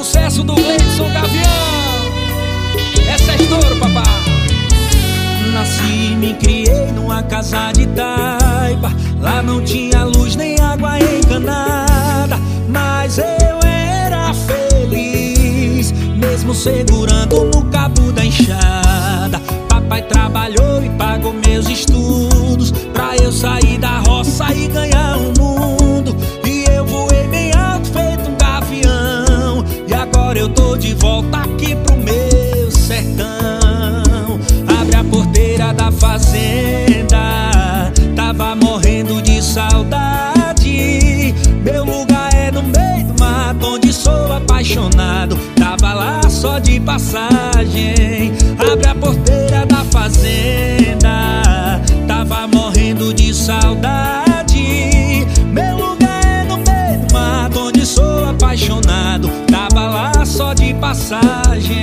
sucesso do Gleison Gavião. Essa é estouro, papá. Nasci e me criei numa casa de taipa. Lá não tinha luz nem água encanada, mas eu era feliz, mesmo segurando no cabo da enxada. Papai trabalhou e pagou meus estudos, pra eu sair da roça e ganhar o mundo. E eu voei bem alto feito um gavião, e agora eu tô de volta aqui pro meu sertão. Abre a porteira da fazenda, tava morrendo de saudade. Meu lugar é no meio do mato, onde sou apaixonado. Tava lá só de passagem. Abre a porteira da fazenda, tava morrendo de saudade. Meu lugar é no meio do mato, onde sou apaixonado. Tava lá só de passagem.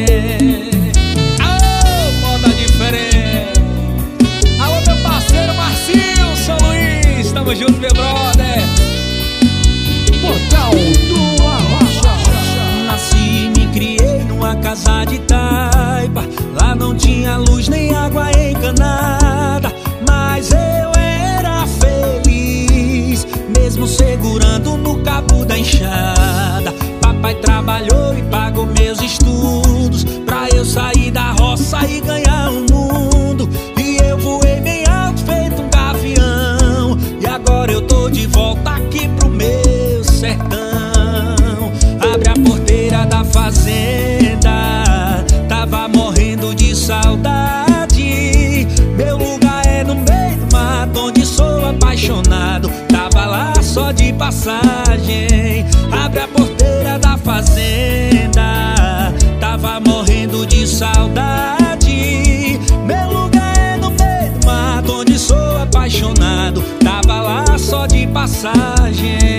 Alô, meu parceiro Marcinho, São Luís, tamo junto, meu brother. Portal do Arrocha. Nasci e me criei numa casa de taipa. Lá não tinha luz nem água encanada, mas eu era feliz, mesmo segurando no cabo da enxada. Papai trabalhou e pagou meus estudos, pra eu sair da roça e ganhar o mundo. E eu voei bem alto feito um gavião, e agora eu tô de volta aqui pro meu sertão. Abre a porteira da fazenda, tava morrendo de saudade. Meu lugar é no meio do mato, onde sou apaixonado. Tava lá só de passagem. Abre a porteira da fazenda, tava morrendo de saudade. Meu lugar é no meio do mato, onde sou apaixonado. Tava lá só de passagem.